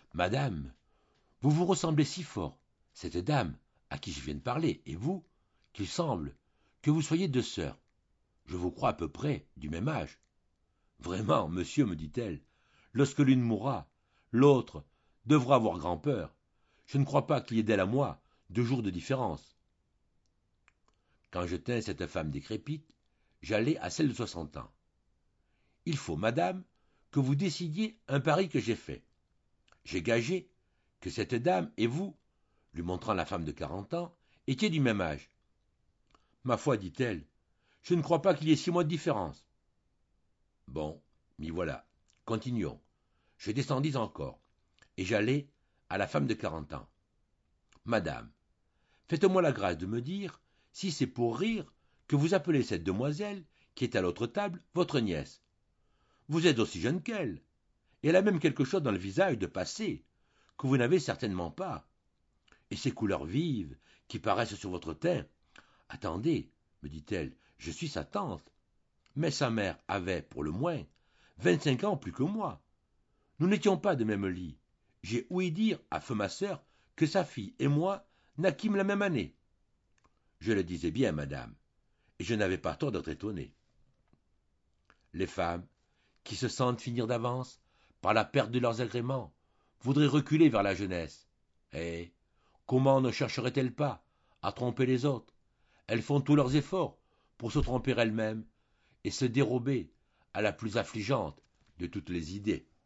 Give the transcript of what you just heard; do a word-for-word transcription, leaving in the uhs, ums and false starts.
Madame, vous vous ressemblez si fort, cette dame à qui je viens de parler, et vous, qu'il semble que vous soyez deux sœurs. Je vous crois à peu près du même âge. Vraiment, monsieur, me dit-elle, lorsque l'une mourra, l'autre devra avoir grand-peur. Je ne crois pas qu'il y ait d'elle à moi deux jours de différence. Quand je tins cette femme décrépite, j'allai à celle de soixante ans. Il faut, madame, que vous décidiez un pari que j'ai fait. J'ai gagé que cette dame et vous, lui montrant la femme de quarante ans, étiez du même âge. Ma foi, dit-elle, je ne crois pas qu'il y ait six mois de différence. Bon, m'y voilà. Continuons. Je descendis encore, et j'allai à la femme de quarante ans. Madame, faites-moi la grâce de me dire si c'est pour rire que vous appelez cette demoiselle, qui est à l'autre table, votre nièce. Vous êtes aussi jeune qu'elle, et elle a même quelque chose dans le visage de passé, que vous n'avez certainement pas. Et ces couleurs vives qui paraissent sur votre teint. Attendez, me dit-elle, je suis sa tante. Mais sa mère avait, pour le moins, vingt-cinq ans plus que moi. Nous n'étions pas de même lit. J'ai ouï dire à feu ma sœur que sa fille et moi naquîmes la même année. Je le disais bien, madame, et je n'avais pas tort d'être étonné. Les femmes, qui se sentent finir d'avance, par la perte de leurs agréments, voudraient reculer vers la jeunesse. Eh, comment ne chercheraient-elles pas à tromper les autres? Elles font tous leurs efforts pour se tromper elles-mêmes et se dérober à la plus affligeante de toutes les idées.